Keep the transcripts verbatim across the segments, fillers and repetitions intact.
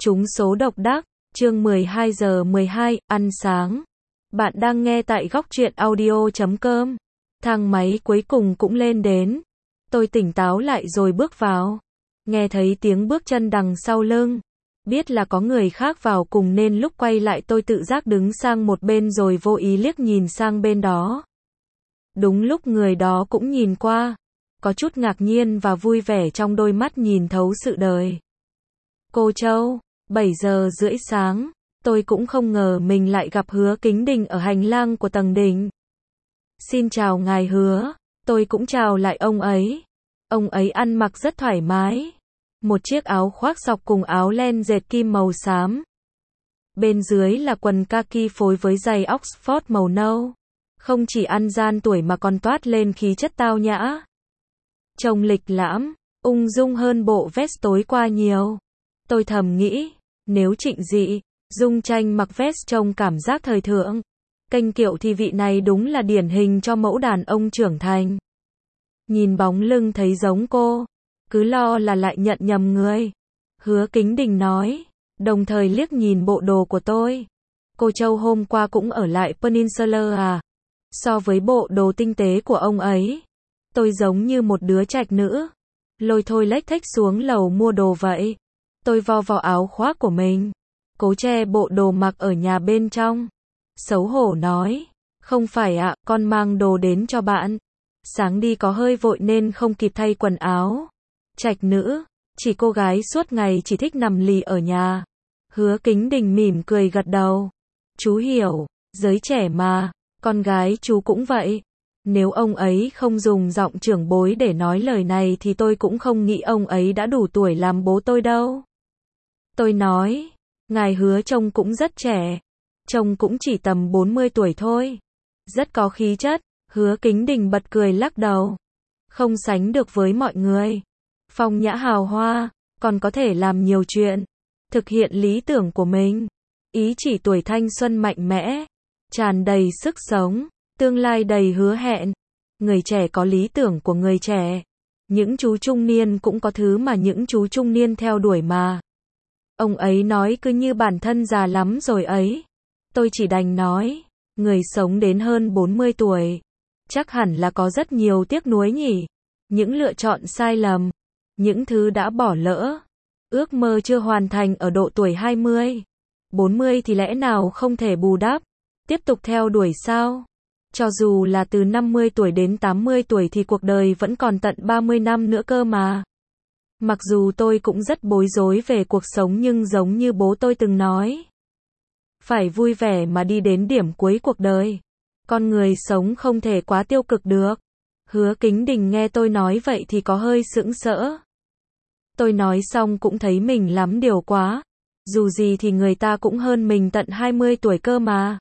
Trúng số độc đắc, chương mười hai giờ mười hai, ăn sáng. Bạn đang nghe tại góc truyện audio chấm com. Thang máy cuối cùng cũng lên đến. Tôi tỉnh táo lại rồi bước vào. Nghe thấy tiếng bước chân đằng sau lưng. Biết là có người khác vào cùng nên lúc quay lại tôi tự giác đứng sang một bên rồi vô ý liếc nhìn sang bên đó. Đúng lúc người đó cũng nhìn qua. Có chút ngạc nhiên và vui vẻ trong đôi mắt nhìn thấu sự đời. Cô Châu, bảy giờ rưỡi sáng, tôi cũng không ngờ mình lại gặp Hứa Kính Đình ở hành lang của tầng đỉnh. Xin chào ngài Hứa, tôi cũng chào lại ông ấy. Ông ấy ăn mặc rất thoải mái. Một chiếc áo khoác sọc cùng áo len dệt kim màu xám. Bên dưới là quần kaki phối với giày Oxford màu nâu. Không chỉ ăn gian tuổi mà còn toát lên khí chất tao nhã. Trông lịch lãm, ung dung hơn bộ vest tối qua nhiều. Tôi thầm nghĩ, nếu Trịnh Dị, Dung Tranh mặc vest trông cảm giác thời thượng, kênh kiệu thì vị này đúng là điển hình cho mẫu đàn ông trưởng thành. Nhìn bóng lưng thấy giống cô, cứ lo là lại nhận nhầm người. Hứa Kính Đình nói, đồng thời liếc nhìn bộ đồ của tôi. Cô Châu hôm qua cũng ở lại Peninsula à? So với bộ đồ tinh tế của ông ấy, tôi giống như một đứa trạch nữ. Lôi thôi lếch thếch xuống lầu mua đồ vậy. Tôi vo vào áo khoác của mình, cố che bộ đồ mặc ở nhà bên trong. Xấu hổ nói, không phải ạ, con mang đồ đến cho bạn. Sáng đi có hơi vội nên không kịp thay quần áo. Trạch nữ, chỉ cô gái suốt ngày chỉ thích nằm lì ở nhà. Hứa Kính Đình mỉm cười gật đầu. Chú hiểu, giới trẻ mà, con gái chú cũng vậy. Nếu ông ấy không dùng giọng trưởng bối để nói lời này thì tôi cũng không nghĩ ông ấy đã đủ tuổi làm bố tôi đâu. Tôi nói, ngài Hứa trông cũng rất trẻ. Trông cũng chỉ tầm bốn mươi tuổi thôi. Rất có khí chất. Hứa Kính Đình bật cười lắc đầu. Không sánh được với mọi người. Phong nhã hào hoa, còn có thể làm nhiều chuyện. Thực hiện lý tưởng của mình. Ý chỉ tuổi thanh xuân mạnh mẽ. Tràn đầy sức sống. Tương lai đầy hứa hẹn. Người trẻ có lý tưởng của người trẻ. Những chú trung niên cũng có thứ mà những chú trung niên theo đuổi mà. Ông ấy nói cứ như bản thân già lắm rồi ấy. Tôi chỉ đành nói, người sống đến hơn bốn mươi tuổi, chắc hẳn là có rất nhiều tiếc nuối nhỉ. Những lựa chọn sai lầm, những thứ đã bỏ lỡ, ước mơ chưa hoàn thành ở độ tuổi hai mươi. bốn mươi thì lẽ nào không thể bù đắp, tiếp tục theo đuổi sao? Cho dù là từ năm mươi tuổi đến tám mươi tuổi thì cuộc đời vẫn còn tận ba mươi năm nữa cơ mà. Mặc dù tôi cũng rất bối rối về cuộc sống nhưng giống như bố tôi từng nói, phải vui vẻ mà đi đến điểm cuối cuộc đời. Con người sống không thể quá tiêu cực được. Hứa Kính Đình nghe tôi nói vậy thì có hơi sững sỡ. Tôi nói xong cũng thấy mình lắm điều quá. Dù gì thì người ta cũng hơn mình tận hai mươi tuổi cơ mà.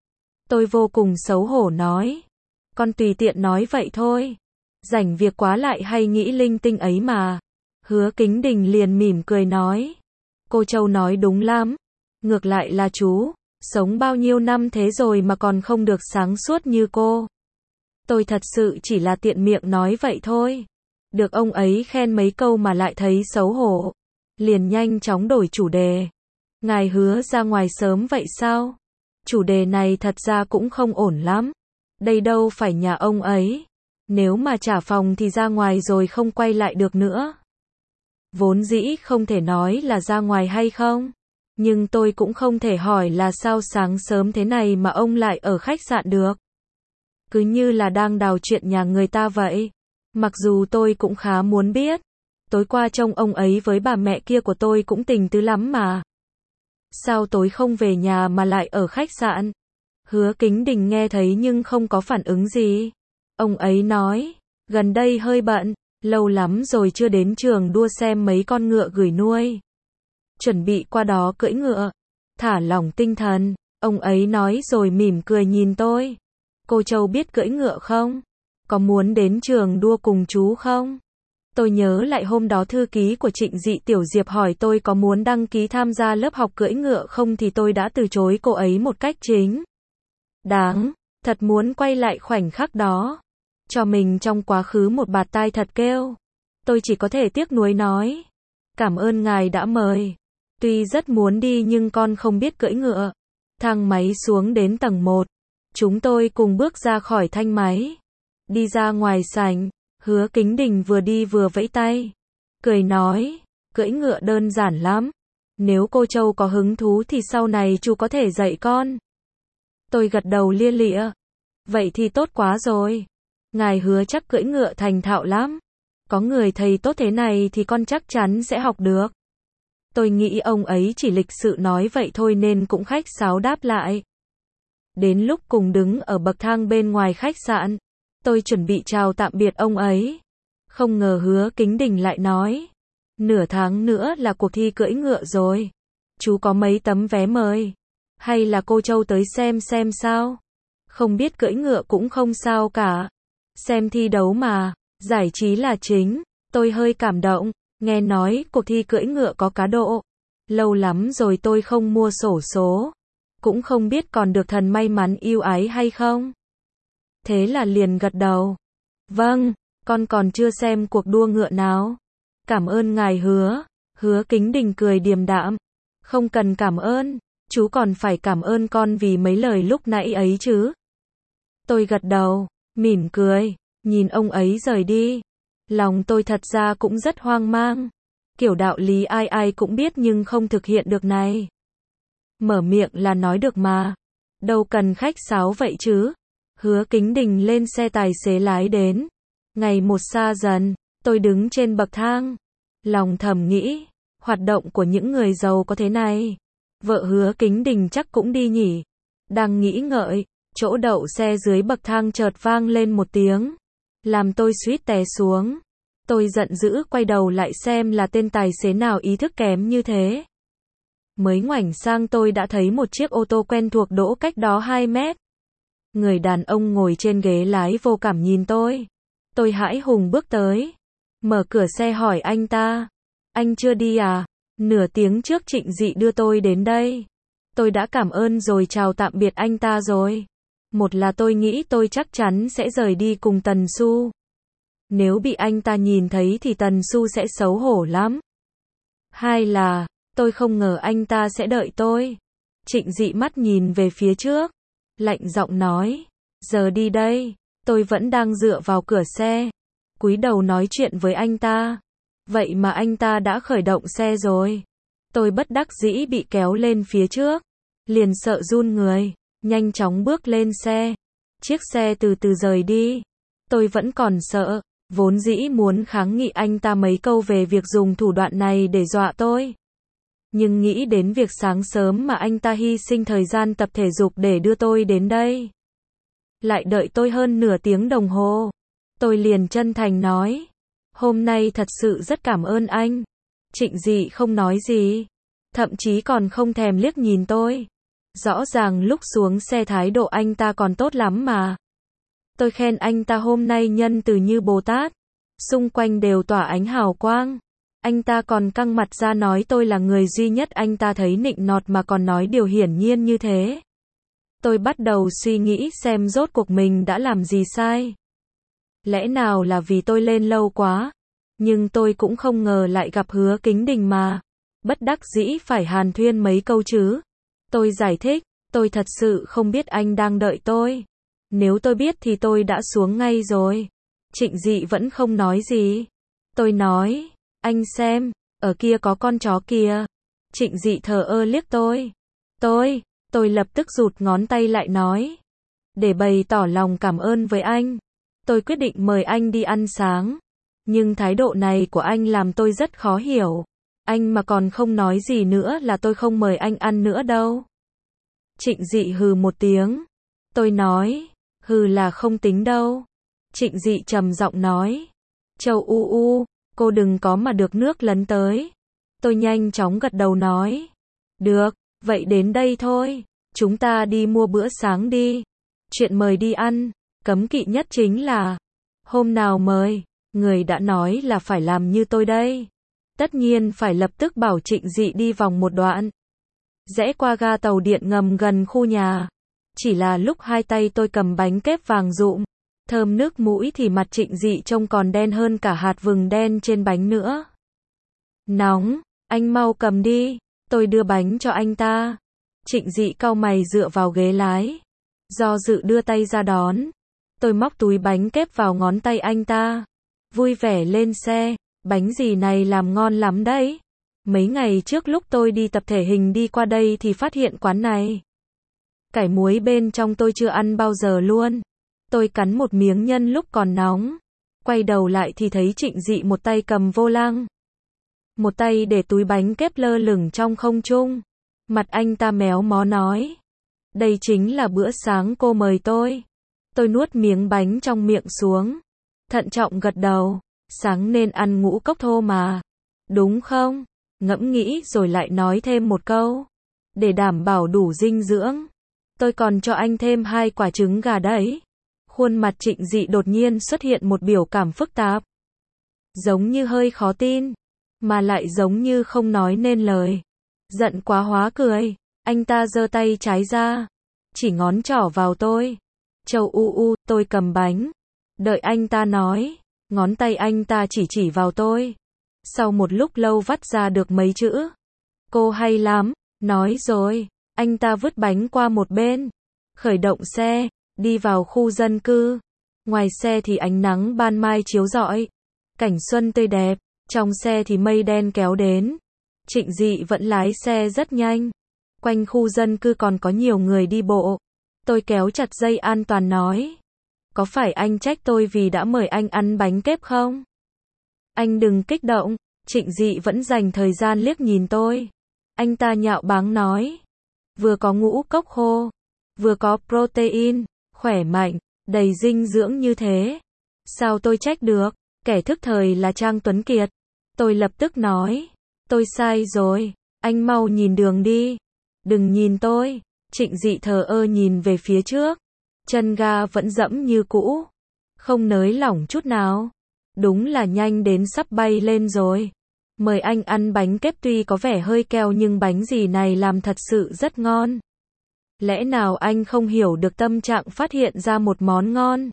Tôi vô cùng xấu hổ nói. Con tùy tiện nói vậy thôi. Rảnh việc quá lại hay nghĩ linh tinh ấy mà. Hứa Kính Đình liền mỉm cười nói. Cô Châu nói đúng lắm. Ngược lại là chú, sống bao nhiêu năm thế rồi mà còn không được sáng suốt như cô. Tôi thật sự chỉ là tiện miệng nói vậy thôi. Được ông ấy khen mấy câu mà lại thấy xấu hổ. Liền nhanh chóng đổi chủ đề. Ngài Hứa ra ngoài sớm vậy sao? Chủ đề này thật ra cũng không ổn lắm. Đây đâu phải nhà ông ấy. Nếu mà trả phòng thì ra ngoài rồi không quay lại được nữa. Vốn dĩ không thể nói là ra ngoài hay không. Nhưng tôi cũng không thể hỏi là sao sáng sớm thế này mà ông lại ở khách sạn được. Cứ như là đang đào chuyện nhà người ta vậy. Mặc dù tôi cũng khá muốn biết. Tối qua trông ông ấy với bà mẹ kia của tôi cũng tình tứ lắm mà. Sao tối không về nhà mà lại ở khách sạn? Hứa Kính Đình nghe thấy nhưng không có phản ứng gì. Ông ấy nói, gần đây hơi bận, lâu lắm rồi chưa đến trường đua xem mấy con ngựa gửi nuôi. Chuẩn bị qua đó cưỡi ngựa, thả lỏng tinh thần, ông ấy nói rồi mỉm cười nhìn tôi. Cô Châu biết cưỡi ngựa không? Có muốn đến trường đua cùng chú không? Tôi nhớ lại hôm đó thư ký của Trịnh Dị Tiểu Diệp hỏi tôi có muốn đăng ký tham gia lớp học cưỡi ngựa không thì tôi đã từ chối cô ấy một cách chính đáng, thật muốn quay lại khoảnh khắc đó. Cho mình trong quá khứ một bạt tai thật kêu. Tôi chỉ có thể tiếc nuối nói. Cảm ơn ngài đã mời. Tuy rất muốn đi nhưng con không biết cưỡi ngựa. Thang máy xuống đến tầng một. Chúng tôi cùng bước ra khỏi thang máy. Đi ra ngoài sảnh, Hứa Kính Đình vừa đi vừa vẫy tay. Cười nói, cưỡi ngựa đơn giản lắm. Nếu cô Châu có hứng thú thì sau này chú có thể dạy con. Tôi gật đầu lia lịa. Vậy thì tốt quá rồi. Ngài Hứa chắc cưỡi ngựa thành thạo lắm. Có người thầy tốt thế này thì con chắc chắn sẽ học được. Tôi nghĩ ông ấy chỉ lịch sự nói vậy thôi nên cũng khách sáo đáp lại. Đến lúc cùng đứng ở bậc thang bên ngoài khách sạn, tôi chuẩn bị chào tạm biệt ông ấy. Không ngờ Hứa Kính Đình lại nói, nửa tháng nữa là cuộc thi cưỡi ngựa rồi. Chú có mấy tấm vé mời? Hay là cô Châu tới xem xem sao? Không biết cưỡi ngựa cũng không sao cả. Xem thi đấu mà, giải trí là chính. Tôi hơi cảm động, nghe nói cuộc thi cưỡi ngựa có cá độ. Lâu lắm rồi tôi không mua xổ số. Cũng không biết còn được thần may mắn yêu ái hay không. Thế là liền gật đầu. Vâng, con còn chưa xem cuộc đua ngựa nào. Cảm ơn ngài Hứa. Hứa Kính Đình cười điềm đạm. Không cần cảm ơn, chú còn phải cảm ơn con vì mấy lời lúc nãy ấy chứ. Tôi gật đầu, mỉm cười, nhìn ông ấy rời đi. Lòng tôi thật ra cũng rất hoang mang. Kiểu đạo lý ai ai cũng biết nhưng không thực hiện được này. Mở miệng là nói được mà. Đâu cần khách sáo vậy chứ. Hứa Kính Đình lên xe tài xế lái đến. Ngày một xa dần, tôi đứng trên bậc thang. Lòng thầm nghĩ, hoạt động của những người giàu có thế này. Vợ Hứa Kính Đình chắc cũng đi nhỉ. Đang nghĩ ngợi, chỗ đậu xe dưới bậc thang chợt vang lên một tiếng. Làm tôi suýt té xuống. Tôi giận dữ quay đầu lại xem là tên tài xế nào ý thức kém như thế. Mới ngoảnh sang tôi đã thấy một chiếc ô tô quen thuộc đỗ cách đó hai mét. Người đàn ông ngồi trên ghế lái vô cảm nhìn tôi. Tôi hãi hùng bước tới. Mở cửa xe hỏi anh ta. Anh chưa đi à? Nửa tiếng trước Trịnh Dị đưa tôi đến đây. Tôi đã cảm ơn rồi chào tạm biệt anh ta rồi. Một là tôi nghĩ tôi chắc chắn sẽ rời đi cùng Tần Xu. Nếu bị anh ta nhìn thấy thì Tần Xu sẽ xấu hổ lắm. Hai là, tôi không ngờ anh ta sẽ đợi tôi. Trịnh Dị mắt nhìn về phía trước. Lạnh giọng nói. Giờ đi đây. Tôi vẫn đang dựa vào cửa xe. Cúi đầu nói chuyện với anh ta. Vậy mà anh ta đã khởi động xe rồi. Tôi bất đắc dĩ bị kéo lên phía trước. Liền sợ run người. Nhanh chóng bước lên xe. Chiếc xe từ từ rời đi. Tôi vẫn còn sợ. Vốn dĩ muốn kháng nghị anh ta mấy câu về việc dùng thủ đoạn này để dọa tôi. Nhưng nghĩ đến việc sáng sớm mà anh ta hy sinh thời gian tập thể dục để đưa tôi đến đây. Lại đợi tôi hơn nửa tiếng đồng hồ. Tôi liền chân thành nói. Hôm nay thật sự rất cảm ơn anh. Trịnh Dị không nói gì. Thậm chí còn không thèm liếc nhìn tôi. Rõ ràng lúc xuống xe thái độ anh ta còn tốt lắm mà. Tôi khen anh ta hôm nay nhân từ như Bồ Tát. Xung quanh đều tỏa ánh hào quang. Anh ta còn căng mặt ra nói tôi là người duy nhất anh ta thấy nịnh nọt mà còn nói điều hiển nhiên như thế. Tôi bắt đầu suy nghĩ xem rốt cuộc mình đã làm gì sai. Lẽ nào là vì tôi lên lâu quá. Nhưng tôi cũng không ngờ lại gặp Hứa Kính Đình mà. Bất đắc dĩ phải hàn thuyên mấy câu chứ. Tôi giải thích, tôi thật sự không biết anh đang đợi tôi. Nếu tôi biết thì tôi đã xuống ngay rồi. Trịnh Dị vẫn không nói gì. Tôi nói, anh xem, ở kia có con chó kìa. Trịnh Dị thờ ơ liếc tôi. Tôi, tôi lập tức rụt ngón tay lại nói. Để bày tỏ lòng cảm ơn với anh. Tôi quyết định mời anh đi ăn sáng. Nhưng thái độ này của anh làm tôi rất khó hiểu. Anh mà còn không nói gì nữa là tôi không mời anh ăn nữa đâu. Trịnh Dị hừ một tiếng. Tôi nói, hừ là không tính đâu. Trịnh Dị trầm giọng nói. Châu u u, cô đừng có mà được nước lấn tới. Tôi nhanh chóng gật đầu nói. Được, vậy đến đây thôi. Chúng ta đi mua bữa sáng đi. Chuyện mời đi ăn, cấm kỵ nhất chính là hôm nào mời, người đã nói là phải làm như tôi đây. Tất nhiên phải lập tức bảo Trịnh Dị đi vòng một đoạn. Rẽ qua ga tàu điện ngầm gần khu nhà. Chỉ là lúc hai tay tôi cầm bánh kép vàng rụm, thơm nước mũi thì mặt Trịnh Dị trông còn đen hơn cả hạt vừng đen trên bánh nữa. Nóng, anh mau cầm đi. Tôi đưa bánh cho anh ta. Trịnh Dị cau mày dựa vào ghế lái. Do dự đưa tay ra đón. Tôi móc túi bánh kép vào ngón tay anh ta. Vui vẻ lên xe. Bánh gì này làm ngon lắm đấy. Mấy ngày trước lúc tôi đi tập thể hình đi qua đây thì phát hiện quán này. Cải muối bên trong tôi chưa ăn bao giờ luôn. Tôi cắn một miếng nhân lúc còn nóng. Quay đầu lại thì thấy Trịnh Dị một tay cầm vô lăng. Một tay để túi bánh kép lơ lửng trong không trung. Mặt anh ta méo mó nói. Đây chính là bữa sáng cô mời tôi. Tôi nuốt miếng bánh trong miệng xuống. Thận trọng gật đầu. Sáng nên ăn ngũ cốc thô mà. Đúng không? Ngẫm nghĩ rồi lại nói thêm một câu. Để đảm bảo đủ dinh dưỡng. Tôi còn cho anh thêm hai quả trứng gà đấy. Khuôn mặt Trịnh Dị đột nhiên xuất hiện một biểu cảm phức tạp. Giống như hơi khó tin. Mà lại giống như không nói nên lời. Giận quá hóa cười. Anh ta giơ tay trái ra. Chỉ ngón trỏ vào tôi. Châu u u, tôi cầm bánh. Đợi anh ta nói. Ngón tay anh ta chỉ chỉ vào tôi. Sau một lúc lâu vắt ra được mấy chữ. Cô hay lắm. Nói rồi. Anh ta vứt bánh qua một bên. Khởi động xe. Đi vào khu dân cư. Ngoài xe thì ánh nắng ban mai chiếu rọi. Cảnh xuân tươi đẹp. Trong xe thì mây đen kéo đến. Trịnh Dị vẫn lái xe rất nhanh. Quanh khu dân cư còn có nhiều người đi bộ. Tôi kéo chặt dây an toàn nói. Có phải anh trách tôi vì đã mời anh ăn bánh kép không? Anh đừng kích động. Trịnh Dị vẫn dành thời gian liếc nhìn tôi. Anh ta nhạo báng nói. Vừa có ngũ cốc khô. Vừa có protein. Khỏe mạnh. Đầy dinh dưỡng như thế. Sao tôi trách được? Kẻ thức thời là Trang Tuấn Kiệt. Tôi lập tức nói. Tôi sai rồi. Anh mau nhìn đường đi. Đừng nhìn tôi. Trịnh Dị thờ ơ nhìn về phía trước. Chân ga vẫn dẫm như cũ. Không nới lỏng chút nào. Đúng là nhanh đến sắp bay lên rồi. Mời anh ăn bánh kép tuy có vẻ hơi keo nhưng bánh gì này làm thật sự rất ngon. Lẽ nào anh không hiểu được tâm trạng phát hiện ra một món ngon?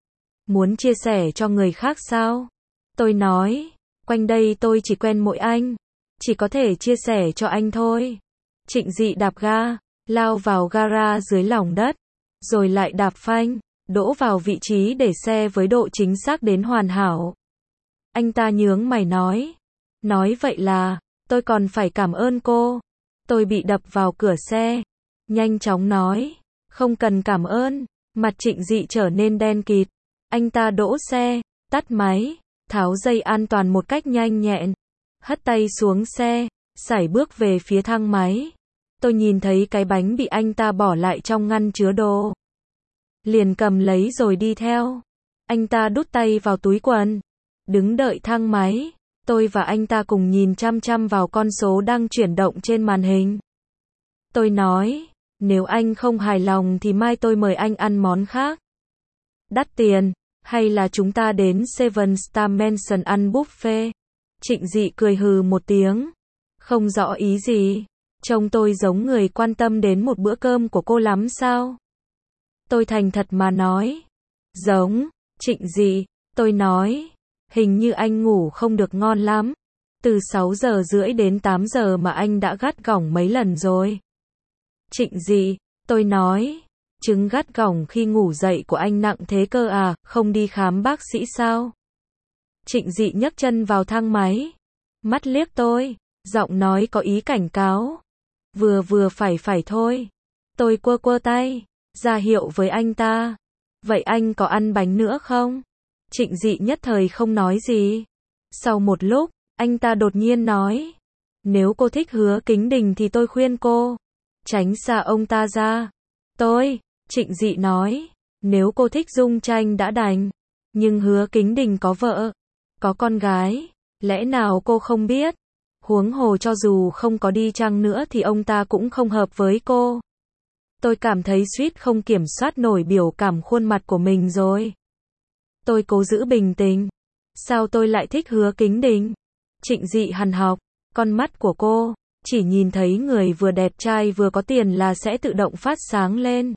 Muốn chia sẻ cho người khác sao? Tôi nói. Quanh đây tôi chỉ quen mỗi anh. Chỉ có thể chia sẻ cho anh thôi. Trịnh Dị đạp ga. Lao vào gara dưới lòng đất. Rồi lại đạp phanh. Đỗ vào vị trí để xe với độ chính xác đến hoàn hảo. Anh ta nhướng mày nói. Nói vậy là, tôi còn phải cảm ơn cô. Tôi bị đập vào cửa xe. Nhanh chóng nói. Không cần cảm ơn. Mặt Trịnh Dị trở nên đen kịt. Anh ta đỗ xe. Tắt máy. Tháo dây an toàn một cách nhanh nhẹn. Hất tay xuống xe. Sải bước về phía thang máy. Tôi nhìn thấy cái bánh bị anh ta bỏ lại trong ngăn chứa đồ. Liền cầm lấy rồi đi theo. Anh ta đút tay vào túi quần. Đứng đợi thang máy. Tôi và anh ta cùng nhìn chăm chăm vào con số đang chuyển động trên màn hình. Tôi nói, nếu anh không hài lòng thì mai tôi mời anh ăn món khác. Đắt tiền, hay là chúng ta đến Seven Star Mansion ăn buffet? Trịnh Dị cười hừ một tiếng. Không rõ ý gì. Trông tôi giống người quan tâm đến một bữa cơm của cô lắm sao? Tôi thành thật mà nói. Giống. Trịnh Dị. Tôi nói. Hình như anh ngủ không được ngon lắm. Từ sáu giờ rưỡi đến tám giờ mà anh đã gắt gỏng mấy lần rồi. Trịnh Dị. Tôi nói. Chứng gắt gỏng khi ngủ dậy của anh nặng thế cơ à, không đi khám bác sĩ sao? Trịnh Dị nhấc chân vào thang máy. Mắt liếc tôi. Giọng nói có ý cảnh cáo. Vừa vừa phải phải thôi. Tôi quơ quơ tay. Ra hiệu với anh ta. Vậy anh có ăn bánh nữa không? Trịnh Dị nhất thời không nói gì. Sau một lúc, anh ta đột nhiên nói. Nếu cô thích Hứa Kính Đình thì tôi khuyên cô. Tránh xa ông ta ra. Tôi, Trịnh Dị nói. Nếu cô thích Dung Tranh đã đành. Nhưng Hứa Kính Đình có vợ. Có con gái. Lẽ nào cô không biết? Huống hồ cho dù không có đi chăng nữa thì ông ta cũng không hợp với cô. Tôi cảm thấy suýt không kiểm soát nổi biểu cảm khuôn mặt của mình rồi. Tôi cố giữ bình tĩnh. Sao tôi lại thích Hứa Kính Đình? Trịnh Dị hằn học. Con mắt của cô, chỉ nhìn thấy người vừa đẹp trai vừa có tiền là sẽ tự động phát sáng lên.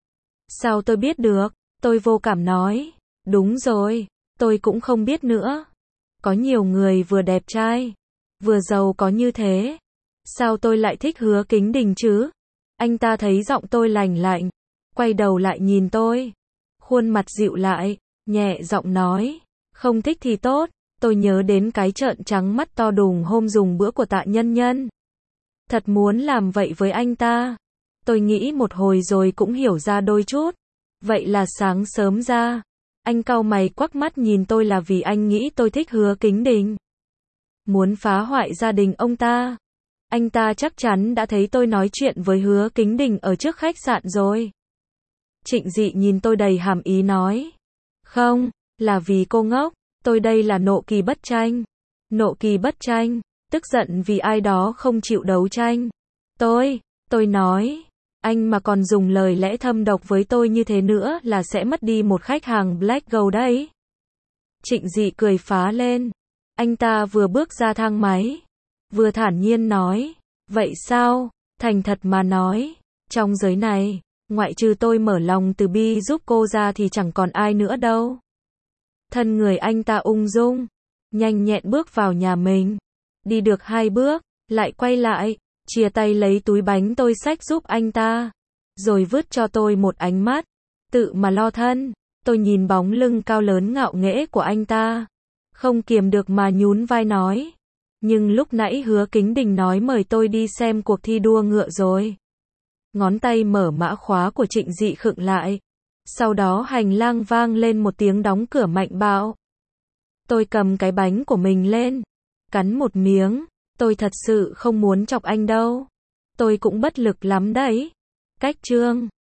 Sao tôi biết được? Tôi vô cảm nói. Đúng rồi, tôi cũng không biết nữa. Có nhiều người vừa đẹp trai, vừa giàu có như thế. Sao tôi lại thích Hứa Kính Đình chứ? Anh ta thấy giọng tôi lành lạnh, quay đầu lại nhìn tôi, khuôn mặt dịu lại, nhẹ giọng nói, không thích thì tốt. Tôi nhớ đến cái trợn trắng mắt to đùng hôm dùng bữa của Tạ Nhân Nhân. Thật muốn làm vậy với anh ta. Tôi nghĩ một hồi rồi cũng hiểu ra đôi chút. Vậy là sáng sớm ra, anh cau mày quắc mắt nhìn tôi là vì anh nghĩ tôi thích Hứa Kính Đình. Muốn phá hoại gia đình ông ta. Anh ta chắc chắn đã thấy tôi nói chuyện với Hứa Kính Đình ở trước khách sạn rồi. Trịnh Dị nhìn tôi đầy hàm ý nói. Không, là vì cô ngốc. Tôi đây là nộ kỳ bất tranh. Nộ kỳ bất tranh, tức giận vì ai đó không chịu đấu tranh. Tôi, tôi nói, anh mà còn dùng lời lẽ thâm độc với tôi như thế nữa là sẽ mất đi một khách hàng Black Gold đấy. Trịnh Dị cười phá lên. Anh ta vừa bước ra thang máy, vừa thản nhiên nói, vậy sao, thành thật mà nói, trong giới này, ngoại trừ tôi mở lòng từ bi giúp cô ra thì chẳng còn ai nữa đâu. Thân người anh ta ung dung, nhanh nhẹn bước vào nhà mình. Đi được hai bước, lại quay lại, chia tay lấy túi bánh tôi xách giúp anh ta, rồi vứt cho tôi một ánh mắt, tự mà lo thân. Tôi nhìn bóng lưng cao lớn ngạo nghễ của anh ta, không kiềm được mà nhún vai nói, nhưng lúc nãy Hứa Kính Đình nói mời tôi đi xem cuộc thi đua ngựa rồi. Ngón tay mở mã khóa của Trịnh Dị khựng lại. Sau đó hành lang vang lên một tiếng đóng cửa mạnh bạo. Tôi cầm cái bánh của mình lên, cắn một miếng. Tôi thật sự không muốn chọc anh đâu. Tôi cũng bất lực lắm đấy. Cách chương